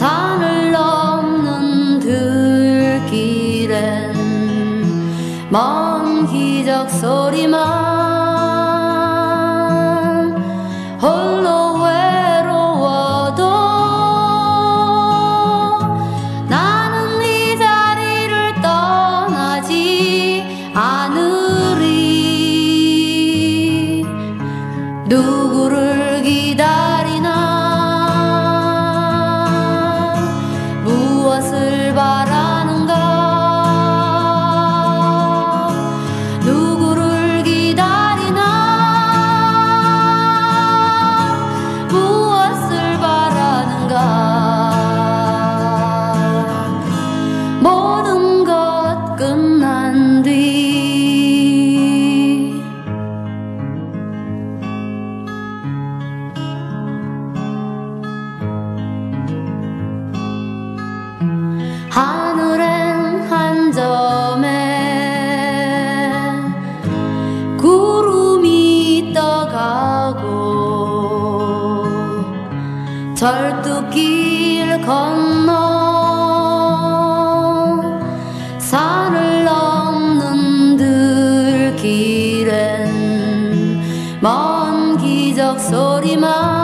산을 넘는 들길엔 먼 기적 소리만 홀로 외로워도 나는 이 자리를 떠나지 않으리. 누구를 기다리나 무엇을 바라는가 누구를 기다리나 무엇을 바라는가 모든 것 끝난 뒤 하늘엔 한 점의 구름이 떠가고 절뚝길 건너 산을 넘는 들길엔 먼 기적 소리만